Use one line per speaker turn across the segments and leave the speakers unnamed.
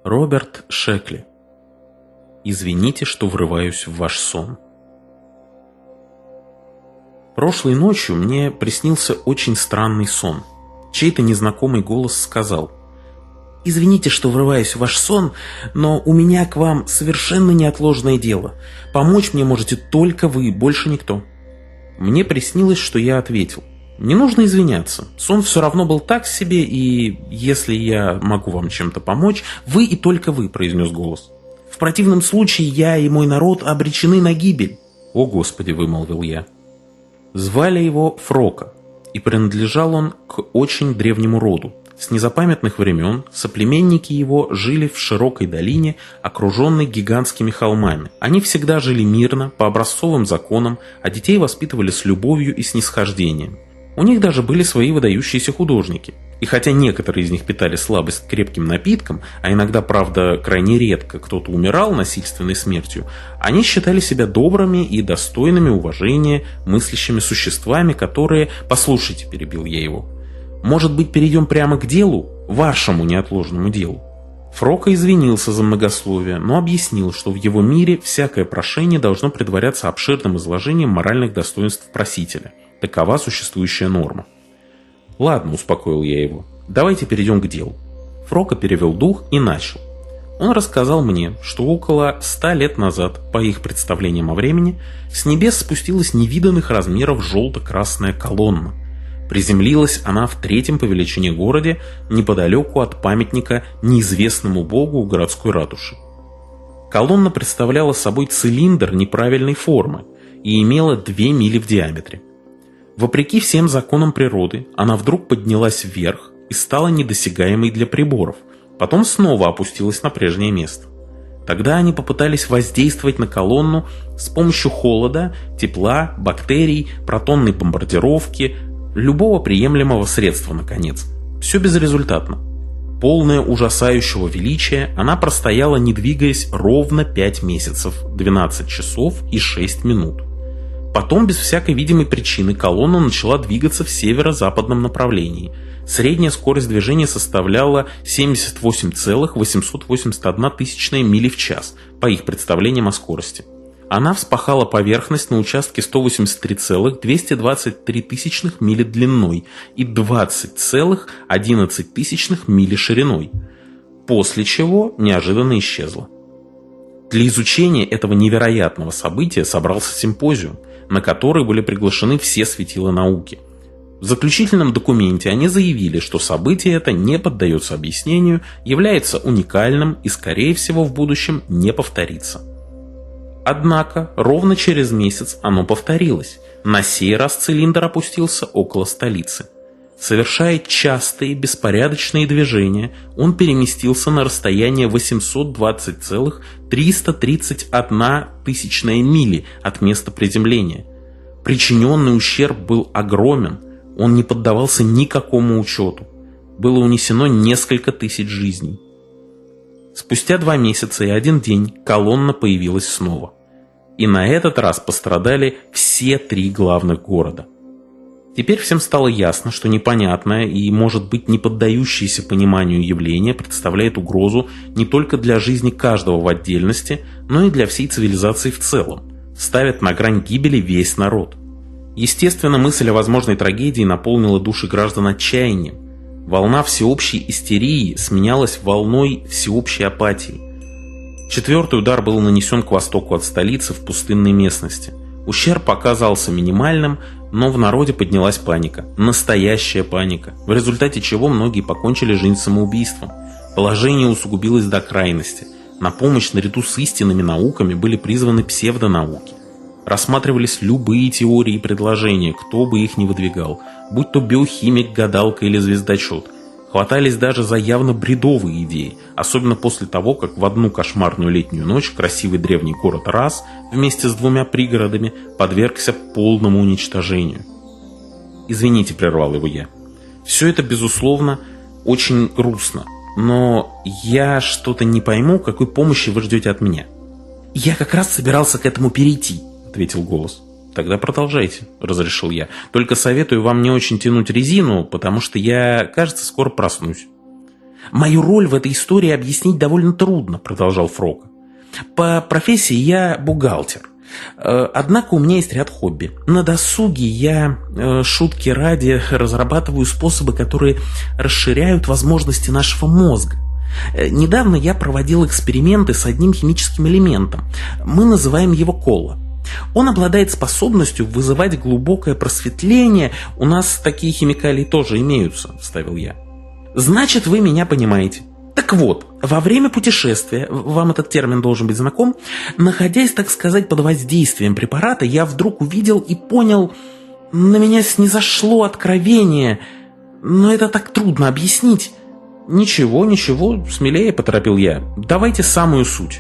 Роберт Шекли. Извините, что врываюсь в ваш сон. Прошлой ночью мне приснился очень странный сон. Чей-то незнакомый голос сказал: «Извините, что врываюсь в ваш сон, но у меня к вам совершенно неотложное дело. Помочь мне можете только вы, больше никто». Мне приснилось, что я ответил: «Не нужно извиняться. Сон все равно был так себе, и если я могу вам чем-то помочь, вы и только вы», — произнес голос. «В противном случае я и мой народ обречены на гибель». «О, Господи!» — вымолвил я. Звали его Фрока, и принадлежал он к очень древнему роду. С незапамятных времен соплеменники его жили в широкой долине, окруженной гигантскими холмами. Они всегда жили мирно, по образцовым законам, а детей воспитывали с любовью и снисхождением. У них даже были свои выдающиеся художники. И хотя некоторые из них питали слабость к крепким напиткам, а иногда, правда, крайне редко кто-то умирал насильственной смертью, они считали себя добрыми и достойными уважения мыслящими существами, которые... «Послушайте», — перебил я его, — «может быть, перейдем прямо к делу, вашему неотложному делу?» Фрока извинился за многословие, но объяснил, что в его мире всякое прошение должно предваряться обширным изложением моральных достоинств просителя. Такова существующая норма. «Ладно», — успокоил я его, — «давайте перейдем к делу». Фрока перевел дух и начал. Он рассказал мне, что около 100 лет назад, по их представлениям о времени, с небес спустилась невиданных размеров желто-красная колонна. Приземлилась она в 3-м по величине городе, неподалеку от памятника неизвестному богу у городской ратуши. Колонна представляла собой цилиндр неправильной формы и имела 2 мили в диаметре. Вопреки всем законам природы, она вдруг поднялась вверх и стала недосягаемой для приборов, потом снова опустилась на прежнее место. Тогда они попытались воздействовать на колонну с помощью холода, тепла, бактерий, протонной бомбардировки, любого приемлемого средства, наконец. Все безрезультатно. Полная ужасающего величия, она простояла, не двигаясь, ровно 5 месяцев, 12 часов и 6 минут. Потом, без всякой видимой причины, колонна начала двигаться в северо-западном направлении. Средняя скорость движения составляла 78,881 мили в час, по их представлениям о скорости. Она вспахала поверхность на участке 183,223 мили длиной и 20,11 мили шириной, после чего неожиданно исчезла. Для изучения этого невероятного события собрался симпозиум, на который были приглашены все светила науки. В заключительном документе они заявили, что событие это не поддается объяснению, является уникальным и, скорее всего, в будущем не повторится. Однако, ровно через месяц оно повторилось. На сей раз цилиндр опустился около столицы. Совершая частые беспорядочные движения, он переместился на расстояние 820,331 мили от места приземления. Причиненный ущерб был огромен, он не поддавался никакому учету. Было унесено несколько тысяч жизней. Спустя 2 месяца и 1 день колонна появилась снова. И на этот раз пострадали все 3 главных города. Теперь всем стало ясно, что непонятное и, может быть, не поддающееся пониманию явление представляет угрозу не только для жизни каждого в отдельности, но и для всей цивилизации в целом, ставит на грань гибели весь народ. Естественно, мысль о возможной трагедии наполнила души граждан отчаянием. Волна всеобщей истерии сменялась волной всеобщей апатии. 4-й удар был нанесен к востоку от столицы в пустынной местности. Ущерб оказался минимальным, но в народе поднялась паника. Настоящая паника, в результате чего многие покончили жизнь самоубийством. Положение усугубилось до крайности. На помощь наряду с истинными науками были призваны псевдонауки. Рассматривались любые теории и предложения, кто бы их ни выдвигал, будь то биохимик, гадалка или звездочет. Хватались даже за явно бредовые идеи, особенно после того, как в одну кошмарную летнюю ночь красивый древний город Рас вместе с 2 пригородами подвергся полному уничтожению. «Извините», — прервал его я. «Все это, безусловно, очень грустно, но я что-то не пойму, какой помощи вы ждете от меня». «Я как раз собирался к этому перейти», — ответил голос. «Тогда продолжайте», — разрешил я. «Только советую вам не очень тянуть резину, потому что я, кажется, скоро проснусь». «Мою роль в этой истории объяснить довольно трудно», — продолжал Фрока. «По профессии я бухгалтер. Однако у меня есть ряд хобби. На досуге я, шутки ради, разрабатываю способы, которые расширяют возможности нашего мозга. Недавно я проводил эксперименты с одним химическим элементом. Мы называем его кола. Он обладает способностью вызывать глубокое просветление. У нас такие химикалии тоже имеются», — вставил я. «Значит, вы меня понимаете. Так вот, во время путешествия, вам этот термин должен быть знаком, находясь, так сказать, под воздействием препарата, я вдруг увидел и понял, на меня снизошло откровение, но это так трудно объяснить». «Ничего, смелее», — поторопил я. «Давайте самую суть».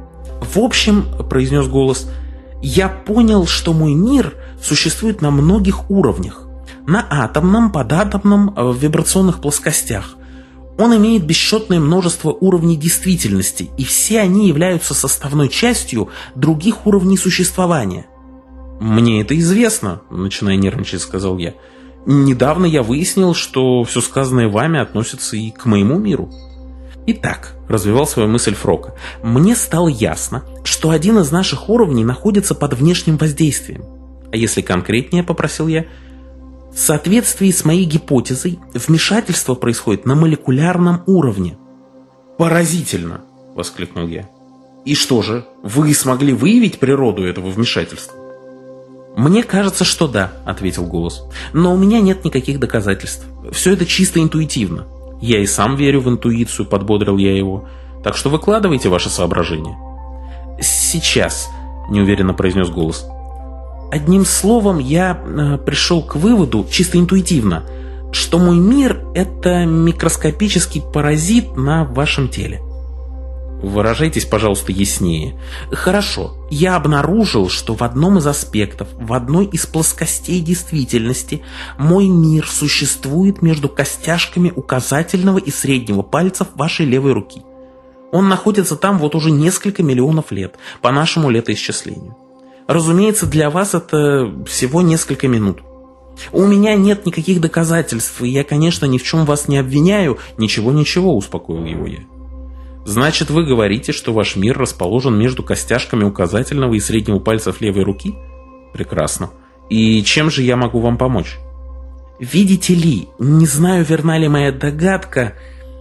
«В общем», — произнес голос, — «я понял, что мой мир существует на многих уровнях. На атомном, податомном, в вибрационных плоскостях. Он имеет бесчетное множество уровней действительности, и все они являются составной частью других уровней существования». «Мне это известно», — начиная нервничать, сказал я. «Недавно я выяснил, что все сказанное вами относится и к моему миру». «Итак», — развивал свою мысль Фрока, — «мне стало ясно, что один из наших уровней находится под внешним воздействием. А если конкретнее, — попросил я, — в соответствии с моей гипотезой, вмешательство происходит на молекулярном уровне». «Поразительно!» — воскликнул я. «И что же, вы смогли выявить природу этого вмешательства?» «Мне кажется, что да», — ответил голос. «Но у меня нет никаких доказательств. Все это чисто интуитивно. Я и сам верю в интуицию», — подбодрил я его. «Так что выкладывайте ваши соображения». «Сейчас», — неуверенно произнес голос. «Одним словом, я пришел к выводу, чисто интуитивно, что мой мир — это микроскопический паразит на вашем теле». «Выражайтесь, пожалуйста, яснее». «Хорошо. Я обнаружил, что в одном из аспектов, в одной из плоскостей действительности, мой мир существует между костяшками указательного и среднего пальцев вашей левой руки. Он находится там вот уже несколько миллионов лет, по нашему летоисчислению. Разумеется, для вас это всего несколько минут. У меня нет никаких доказательств, и я, конечно, ни в чем вас не обвиняю». «Ничего», — успокоил его я. «Значит, вы говорите, что ваш мир расположен между костяшками указательного и среднего пальцев левой руки? Прекрасно. И чем же я могу вам помочь?» «Видите ли, не знаю, верна ли моя догадка,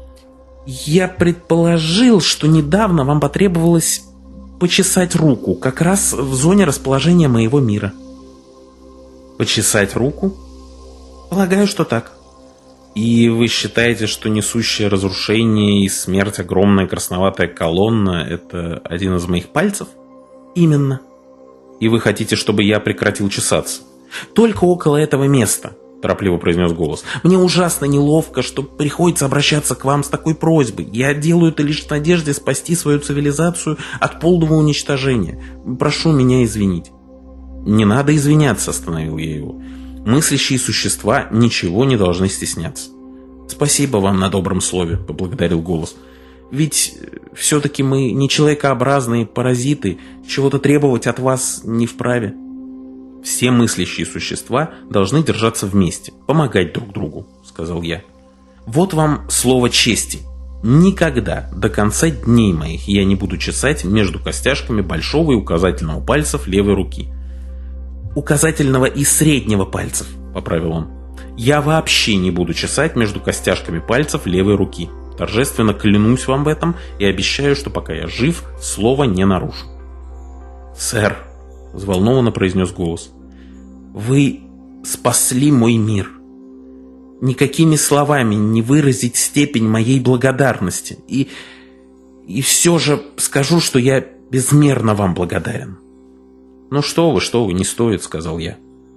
я предположил, что недавно вам потребовалось почесать руку, как раз в зоне расположения моего мира». «Почесать руку?» «Полагаю, что так». «И вы считаете, что несущая разрушение и смерть огромная красноватая колонна — это один из моих пальцев?» «Именно». «И вы хотите, чтобы я прекратил чесаться?» «Только около этого места», — торопливо произнес голос. «Мне ужасно неловко, что приходится обращаться к вам с такой просьбой. Я делаю это лишь в надежде спасти свою цивилизацию от полного уничтожения. Прошу меня извинить». «Не надо извиняться», — остановил я его. «Мыслящие существа ничего не должны стесняться». «Спасибо вам на добром слове», — поблагодарил голос. «Ведь все-таки мы не человекообразные паразиты, чего-то требовать от вас не вправе». «Все мыслящие существа должны держаться вместе, помогать друг другу», — сказал я. «Вот вам слово чести. Никогда до конца дней моих я не буду чесать между костяшками большого и указательного пальцев левой руки». «Указательного и среднего пальцев», — поправил он. «Я вообще не буду чесать между костяшками пальцев левой руки. Торжественно клянусь вам в этом и обещаю, что пока я жив, слова не нарушу». «Сэр», — взволнованно произнес голос, — «вы спасли мой мир. Никакими словами не выразить степень моей благодарности. И все же скажу, что я безмерно вам благодарен». «Ну что вы, не стоит», — сказал я.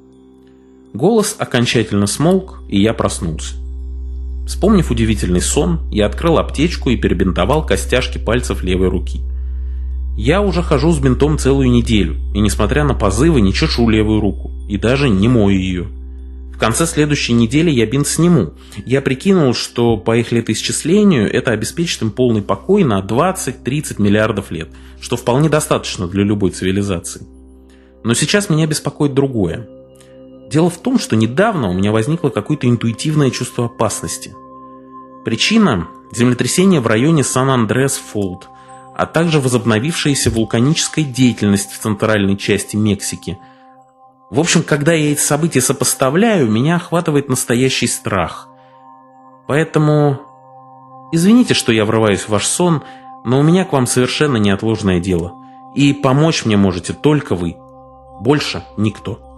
Голос окончательно смолк, и я проснулся. Вспомнив удивительный сон, я открыл аптечку и перебинтовал костяшки пальцев левой руки. Я уже хожу с бинтом целую неделю, и, несмотря на позывы, не чешу левую руку, и даже не мою ее. В конце следующей недели я бинт сниму. Я прикинул, что по их летоисчислению это обеспечит им полный покой на 20-30 миллиардов лет, что вполне достаточно для любой цивилизации. Но сейчас меня беспокоит другое. Дело в том, что недавно у меня возникло какое-то интуитивное чувство опасности. Причина, землетрясение в районе Сан-Андреас-Фолд, а также возобновившаяся вулканическая деятельность в центральной части Мексики. В общем, когда я эти события сопоставляю, меня охватывает настоящий страх. Поэтому извините, что я врываюсь в ваш сон, но у меня к вам совершенно неотложное дело. И помочь мне можете только вы. Больше никто.